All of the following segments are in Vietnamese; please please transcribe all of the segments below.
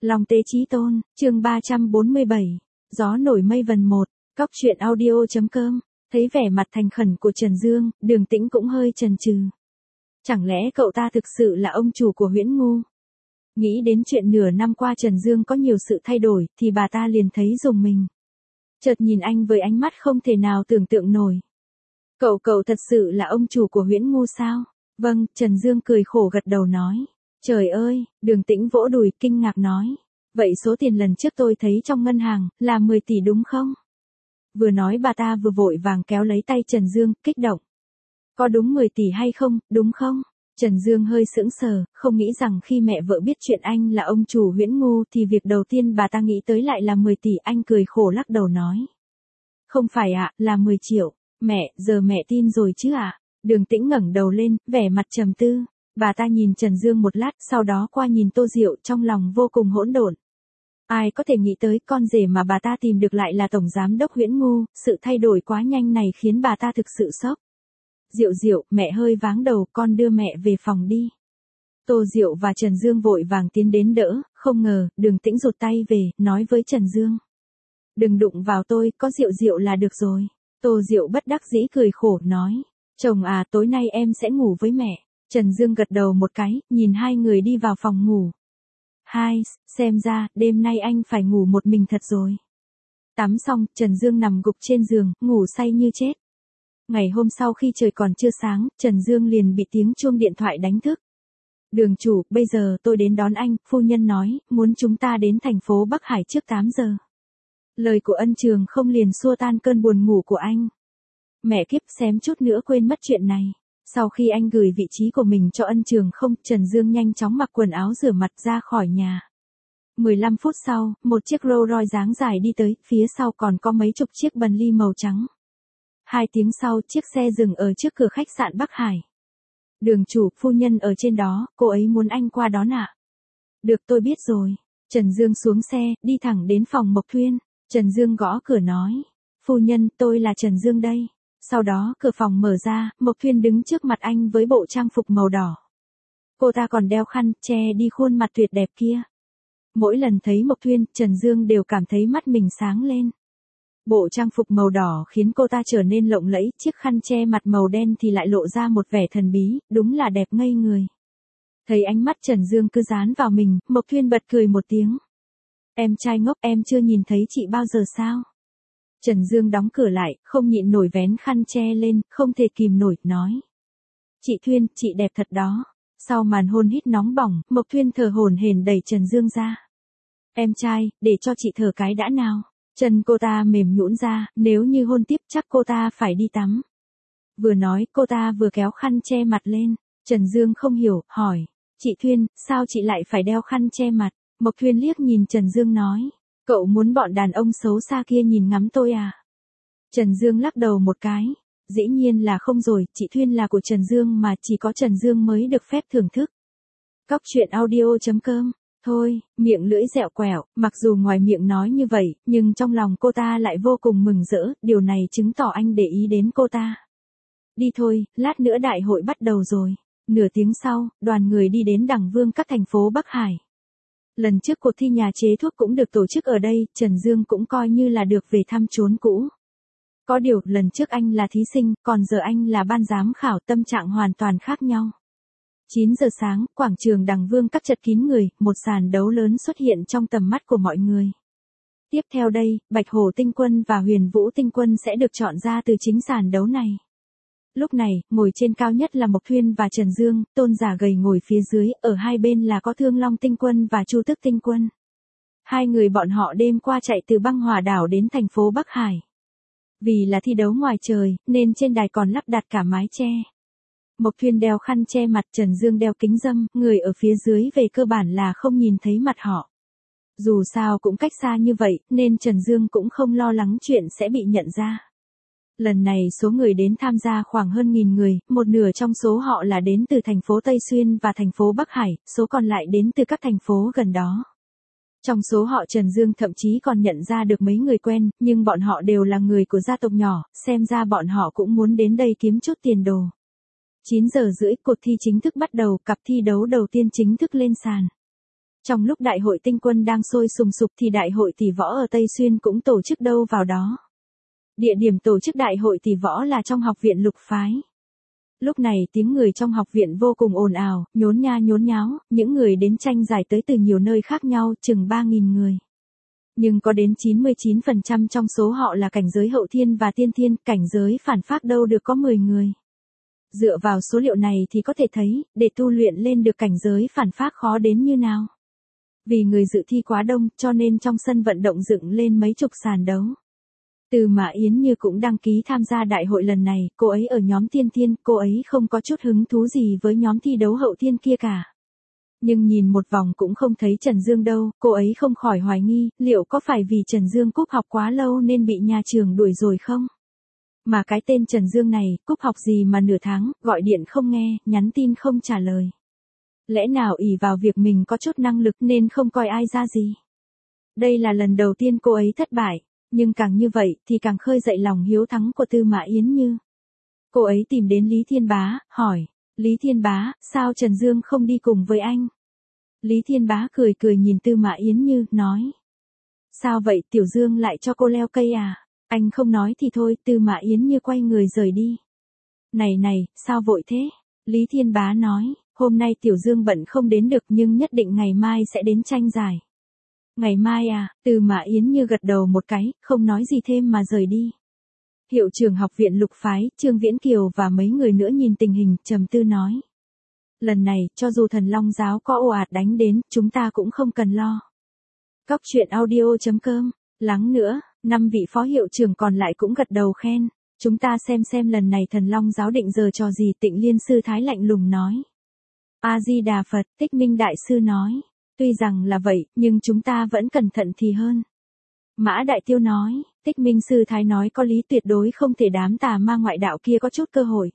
Long Tế Chí Tôn, chương 347, Gió nổi mây vần một, Cóc truyện audio.com, thấy vẻ mặt thành khẩn của Trần Dương, Đường Tĩnh cũng hơi chần chừ. Chẳng lẽ cậu ta thực sự là ông chủ của Huyễn Ngu? Nghĩ đến chuyện nửa năm qua Trần Dương có nhiều sự thay đổi, thì bà ta liền thấy rùng mình. Chợt nhìn anh với ánh mắt không thể nào tưởng tượng nổi. Cậu thật sự là ông chủ của Huyễn Ngu sao? Vâng, Trần Dương cười khổ gật đầu nói. Trời ơi, Đường Tĩnh vỗ đùi kinh ngạc nói. Vậy số tiền lần trước tôi thấy trong ngân hàng, là 10 tỷ đúng không? Vừa nói bà ta vừa vội vàng kéo lấy tay Trần Dương, kích động. Có đúng 10 tỷ hay không, đúng không? Trần Dương hơi sững sờ, không nghĩ rằng khi mẹ vợ biết chuyện anh là ông chủ Huyễn Ngu thì việc đầu tiên bà ta nghĩ tới lại là 10 tỷ. Anh cười khổ lắc đầu nói. Không phải ạ, là 10 triệu. Mẹ, giờ mẹ tin rồi chứ ạ? Đường Tĩnh ngẩng đầu lên, vẻ mặt trầm tư. Bà ta nhìn Trần Dương một lát, sau đó qua nhìn Tô Diệu, trong lòng vô cùng hỗn độn. Ai có thể nghĩ tới con rể mà bà ta tìm được lại là tổng giám đốc Huyễn Ngu, sự thay đổi quá nhanh này khiến bà ta thực sự sốc. Diệu, mẹ hơi váng đầu, con đưa mẹ về phòng đi. Tô Diệu và Trần Dương vội vàng tiến đến đỡ, không ngờ, Đường Tĩnh rụt tay về, nói với Trần Dương. Đừng đụng vào tôi, có Diệu là được rồi. Tô Diệu bất đắc dĩ cười khổ, nói. Chồng à, tối nay em sẽ ngủ với mẹ. Trần Dương gật đầu một cái, nhìn hai người đi vào phòng ngủ. Xem ra, đêm nay anh phải ngủ một mình thật rồi. Tắm xong, Trần Dương nằm gục trên giường, ngủ say như chết. Ngày hôm sau khi trời còn chưa sáng, Trần Dương liền bị tiếng chuông điện thoại đánh thức. Đường chủ, bây giờ tôi đến đón anh, phu nhân nói, muốn chúng ta đến thành phố Bắc Hải trước 8 giờ. Lời của Ân Trường không liền xua tan cơn buồn ngủ của anh. Mẹ kiếp, xém chút nữa quên mất chuyện này. Sau khi anh gửi vị trí của mình cho Ân Trường không, Trần Dương nhanh chóng mặc quần áo rửa mặt ra khỏi nhà. 15 phút sau, một chiếc Rolls Royce dáng dài đi tới, phía sau còn có mấy chục chiếc Bentley màu trắng. 2 tiếng sau, chiếc xe dừng ở trước cửa khách sạn Bắc Hải. Đường chủ, phu nhân ở trên đó, cô ấy muốn anh qua đón ạ. Được, tôi biết rồi. Trần Dương xuống xe, đi thẳng đến phòng Mộc Thuyên. Trần Dương gõ cửa nói. Phu nhân, tôi là Trần Dương đây. Sau đó, cửa phòng mở ra, Mộc Thuyên đứng trước mặt anh với bộ trang phục màu đỏ. Cô ta còn đeo khăn, che đi khuôn mặt tuyệt đẹp kia. Mỗi lần thấy Mộc Thuyên, Trần Dương đều cảm thấy mắt mình sáng lên. Bộ trang phục màu đỏ khiến cô ta trở nên lộng lẫy, chiếc khăn che mặt màu đen thì lại lộ ra một vẻ thần bí, đúng là đẹp ngây người. Thấy ánh mắt Trần Dương cứ dán vào mình, Mộc Thuyên bật cười một tiếng. Em trai ngốc, em chưa nhìn thấy chị bao giờ sao? Trần Dương đóng cửa lại, không nhịn nổi vén khăn che lên, không thể kìm nổi, nói. Chị Thuyên, chị đẹp thật đó. Sau màn hôn hít nóng bỏng, Mộc Thuyên thở hổn hển đẩy Trần Dương ra. Em trai, để cho chị thở cái đã nào. Chân cô ta mềm nhũn ra, nếu như hôn tiếp chắc cô ta phải đi tắm. Vừa nói, cô ta vừa kéo khăn che mặt lên. Trần Dương không hiểu, hỏi. Chị Thuyên, sao chị lại phải đeo khăn che mặt? Mộc Thuyên liếc nhìn Trần Dương nói. Cậu muốn bọn đàn ông xấu xa kia nhìn ngắm tôi à? Trần Dương lắc đầu một cái. Dĩ nhiên là không rồi, chị Thuyên là của Trần Dương mà chỉ có Trần Dương mới được phép thưởng thức. Cóc truyện audio.com. Thôi, miệng lưỡi dẹo quẹo, mặc dù ngoài miệng nói như vậy, nhưng trong lòng cô ta lại vô cùng mừng rỡ, điều này chứng tỏ anh để ý đến cô ta. Đi thôi, lát nữa đại hội bắt đầu rồi. Nửa tiếng sau, đoàn người đi đến Đằng Vương các thành phố Bắc Hải. Lần trước cuộc thi nhà chế thuốc cũng được tổ chức ở đây, Trần Dương cũng coi như là được về thăm chốn cũ. Có điều, lần trước anh là thí sinh, còn giờ anh là ban giám khảo, tâm trạng hoàn toàn khác nhau. 9 giờ sáng, quảng trường Đằng Vương các chật kín người, một sàn đấu lớn xuất hiện trong tầm mắt của mọi người. Tiếp theo đây, Bạch Hổ Tinh Quân và Huyền Vũ Tinh Quân sẽ được chọn ra từ chính sàn đấu này. Lúc này, ngồi trên cao nhất là Mộc Thuyên và Trần Dương, Tôn Giả Gầy ngồi phía dưới, ở hai bên là có Thương Long Tinh Quân và Chu Tức Tinh Quân. Hai người bọn họ đêm qua chạy từ Băng Hỏa đảo đến thành phố Bắc Hải. Vì là thi đấu ngoài trời, nên trên đài còn lắp đặt cả mái che. Mộc Thuyên đeo khăn che mặt, Trần Dương đeo kính râm, người ở phía dưới về cơ bản là không nhìn thấy mặt họ. Dù sao cũng cách xa như vậy, nên Trần Dương cũng không lo lắng chuyện sẽ bị nhận ra. Lần này số người đến tham gia khoảng hơn 1000 người, một nửa trong số họ là đến từ thành phố Tây Xuyên và thành phố Bắc Hải, số còn lại đến từ các thành phố gần đó. Trong số họ Trần Dương thậm chí còn nhận ra được mấy người quen, nhưng bọn họ đều là người của gia tộc nhỏ, xem ra bọn họ cũng muốn đến đây kiếm chút tiền đồ. 9 giờ rưỡi, cuộc thi chính thức bắt đầu, cặp thi đấu đầu tiên chính thức lên sàn. Trong lúc đại hội tinh quân đang sôi sùng sục thì đại hội tỷ võ ở Tây Xuyên cũng tổ chức đâu vào đó. Địa điểm tổ chức đại hội tỷ võ là trong học viện Lục Phái. Lúc này tiếng người trong học viện vô cùng ồn ào, nhốn nha nhốn nháo, những người đến tranh giải tới từ nhiều nơi khác nhau, chừng 3.000 người. Nhưng có đến 99% trong số họ là cảnh giới hậu thiên và tiên thiên, cảnh giới phản phác đâu được có 10 người. Dựa vào số liệu này thì có thể thấy, để tu luyện lên được cảnh giới phản phác khó đến như nào. Vì người dự thi quá đông, cho nên trong sân vận động dựng lên mấy chục sàn đấu. Từ Mã Yến Như cũng đăng ký tham gia đại hội lần này, cô ấy ở nhóm tiên thiên, cô ấy không có chút hứng thú gì với nhóm thi đấu hậu thiên kia cả. Nhưng nhìn một vòng cũng không thấy Trần Dương đâu, cô ấy không khỏi hoài nghi, liệu có phải vì Trần Dương cúp học quá lâu nên bị nhà trường đuổi rồi không? Mà cái tên Trần Dương này, cúp học gì mà nửa tháng, gọi điện không nghe, nhắn tin không trả lời. Lẽ nào ỷ vào việc mình có chút năng lực nên không coi ai ra gì? Đây là lần đầu tiên cô ấy thất bại, nhưng càng như vậy thì càng khơi dậy lòng hiếu thắng của Tư Mã Yến Như. Cô ấy tìm đến Lý Thiên Bá, hỏi, Lý Thiên Bá, sao Trần Dương không đi cùng với anh? Lý Thiên Bá cười cười nhìn Tư Mã Yến Như, nói. Sao vậy, Tiểu Dương lại cho cô leo cây à? Anh không nói thì thôi, Tư Mã Yến Như quay người rời đi. Này này, sao vội thế? Lý Thiên Bá nói, hôm nay Tiểu Dương bận không đến được nhưng nhất định ngày mai sẽ đến tranh giải. Ngày mai à? Tư Mã Yến Như gật đầu một cái, không nói gì thêm mà rời đi. Hiệu trưởng học viện Lục Phái, Trương Viễn Kiều và mấy người nữa nhìn tình hình, trầm tư nói. Lần này, cho dù Thần Long giáo có ồ ạt đánh đến, chúng ta cũng không cần lo. Cóc truyện audio.com, lắng nữa, 5 vị phó hiệu trưởng còn lại cũng gật đầu khen. Chúng ta xem lần này Thần Long giáo định giờ trò gì, Tịnh Liên sư thái lạnh lùng nói. A-di-đà Phật, Tích Minh đại sư nói. Tuy rằng là vậy, nhưng chúng ta vẫn cẩn thận thì hơn. Mã Đại Tiêu nói, Tích Minh sư thái nói có lý, tuyệt đối không thể đám tà ma ngoại đạo kia có chút cơ hội.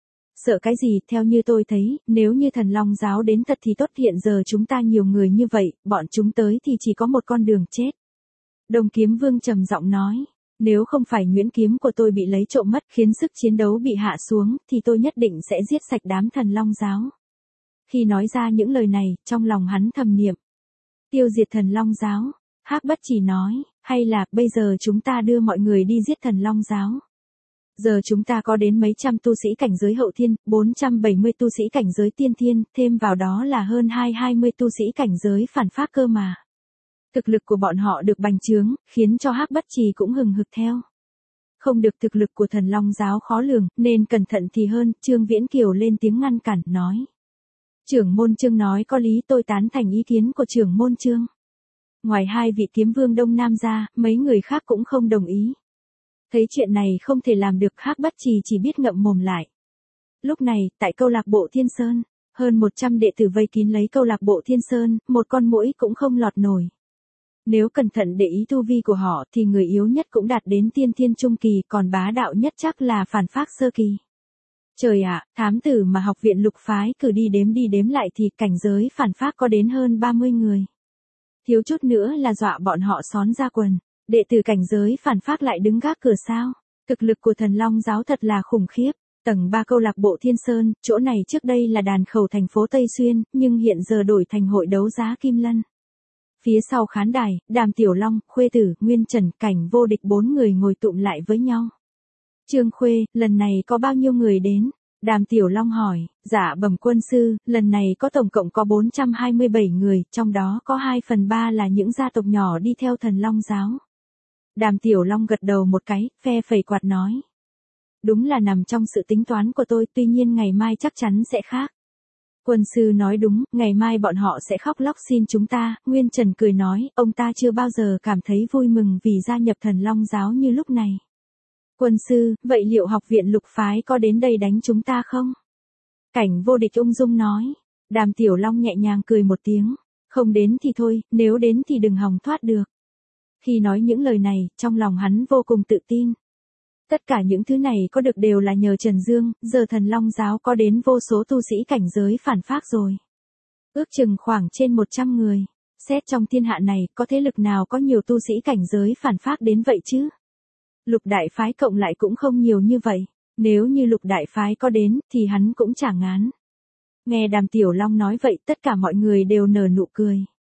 Sợ cái gì, theo như tôi thấy, nếu như Thần Long giáo đến thật thì tốt, hiện giờ chúng ta nhiều người như vậy, bọn chúng tới thì chỉ có một con đường chết. Đồng Kiếm Vương trầm giọng nói, nếu không phải nhuyễn kiếm của tôi bị lấy trộm mất khiến sức chiến đấu bị hạ xuống, thì tôi nhất định sẽ giết sạch đám Thần Long giáo. Khi nói ra những lời này, trong lòng hắn thầm niệm. Tiêu diệt Thần Long giáo. Hắc Bất Chỉ nói, hay là bây giờ chúng ta đưa mọi người đi giết Thần Long giáo. Giờ chúng ta có đến mấy trăm tu sĩ cảnh giới hậu thiên, 470 tu sĩ cảnh giới tiên thiên, thêm vào đó là hơn 220 tu sĩ cảnh giới phản phác cơ mà. Thực lực của bọn họ được bành trướng, khiến cho Hắc Bất Trì cũng hừng hực theo. Không được, thực lực của Thần Long giáo khó lường, nên cẩn thận thì hơn, Trương Viễn Kiều lên tiếng ngăn cản, nói. Trưởng môn Trương nói có lý, tôi tán thành ý kiến của trưởng môn Trương. Ngoài hai vị kiếm vương Đông Nam ra, mấy người khác cũng không đồng ý. Thấy chuyện này không thể làm được, Hắc Bất Trì chỉ biết ngậm mồm lại. Lúc này, tại câu lạc bộ Thiên Sơn, hơn 100 đệ tử vây kín lấy câu lạc bộ Thiên Sơn, một con muỗi cũng không lọt nổi. Nếu cẩn thận để ý tu vi của họ thì người yếu nhất cũng đạt đến tiên thiên trung kỳ, còn bá đạo nhất chắc là phản phác sơ kỳ. Trời ạ, thám tử mà học viện Lục Phái cử đi đếm lại thì cảnh giới phản phác có đến hơn 30 người. Thiếu chút nữa là dọa bọn họ xón ra quần. Đệ tử cảnh giới phản phác lại đứng gác cửa sao? Thực lực của Thần Long giáo thật là khủng khiếp. Tầng 3 câu lạc bộ Thiên Sơn, chỗ này trước đây là đàn khẩu thành phố Tây Xuyên, nhưng hiện giờ đổi thành hội đấu giá Kim Lân. Phía sau khán đài, Đàm Tiểu Long, Khuê Tử, Nguyên Trần, Cảnh Vô Địch 4 người ngồi tụm lại với nhau. Trương Khuê, lần này có bao nhiêu người đến? Đàm Tiểu Long hỏi, dạ bẩm quân sư, lần này có tổng cộng có 427 người, trong đó có 2/3 là những gia tộc nhỏ đi theo Thần Long giáo. Đàm Tiểu Long gật đầu một cái, phe phẩy quạt nói. Đúng là nằm trong sự tính toán của tôi, tuy nhiên ngày mai chắc chắn sẽ khác. Quân sư nói đúng, ngày mai bọn họ sẽ khóc lóc xin chúng ta, Nguyên Trần cười nói, ông ta chưa bao giờ cảm thấy vui mừng vì gia nhập Thần Long giáo như lúc này. Quân sư, vậy liệu học viện Lục Phái có đến đây đánh chúng ta không? Cảnh Vô Địch ung dung nói. Đàm Tiểu Long nhẹ nhàng cười một tiếng. Không đến thì thôi, nếu đến thì đừng hòng thoát được. Khi nói những lời này, trong lòng hắn vô cùng tự tin. Tất cả những thứ này có được đều là nhờ Trần Dương, giờ Thần Long giáo có đến vô số tu sĩ cảnh giới phản phác rồi. Ước chừng khoảng trên 100 người. Xét trong thiên hạ này, có thế lực nào có nhiều tu sĩ cảnh giới phản phác đến vậy chứ? Lục đại phái cộng lại cũng không nhiều như vậy. Nếu như lục đại phái có đến, thì hắn cũng chả ngán. Nghe Đàm Tiểu Long nói vậy, tất cả mọi người đều nở nụ cười.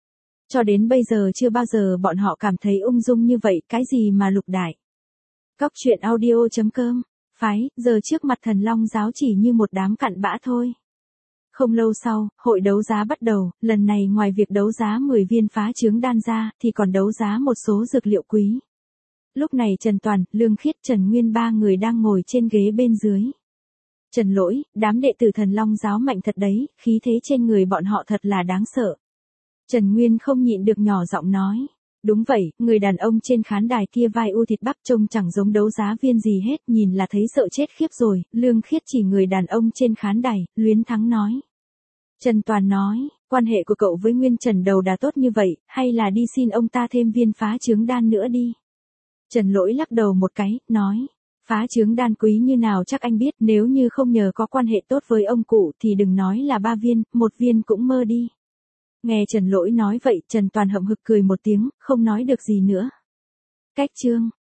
Cho đến bây giờ chưa bao giờ bọn họ cảm thấy ung dung như vậy, cái gì mà lục đại. Cóc truyện audio.com, phái, giờ trước mặt Thần Long giáo chỉ như một đám cặn bã thôi. Không lâu sau, hội đấu giá bắt đầu, lần này ngoài việc đấu giá 10 viên phá trướng đan ra, thì còn đấu giá một số dược liệu quý. Lúc này Trần Toàn, Lương Khiết, Trần Nguyên ba người đang ngồi trên ghế bên dưới. Trần Lỗi, đám đệ tử Thần Long giáo mạnh thật đấy, khí thế trên người bọn họ thật là đáng sợ. Trần Nguyên không nhịn được nhỏ giọng nói. Đúng vậy, người đàn ông trên khán đài kia vai u thịt bắp trông chẳng giống đấu giá viên gì hết, nhìn là thấy sợ chết khiếp rồi. Lương Khiết chỉ người đàn ông trên khán đài, luyến thắng nói. Trần Toàn nói, quan hệ của cậu với Nguyên Trần đầu đã tốt như vậy, hay là đi xin ông ta thêm viên phá trướng đan nữa đi. Trần Lỗi lắc đầu một cái, nói. Phá trướng đan quý như nào chắc anh biết, nếu như không nhờ có quan hệ tốt với ông cụ thì đừng nói là 3 viên, 1 viên cũng mơ đi. Nghe Trần Lỗi nói vậy, Trần Toàn hậm hực cười một tiếng, không nói được gì nữa. Cách chương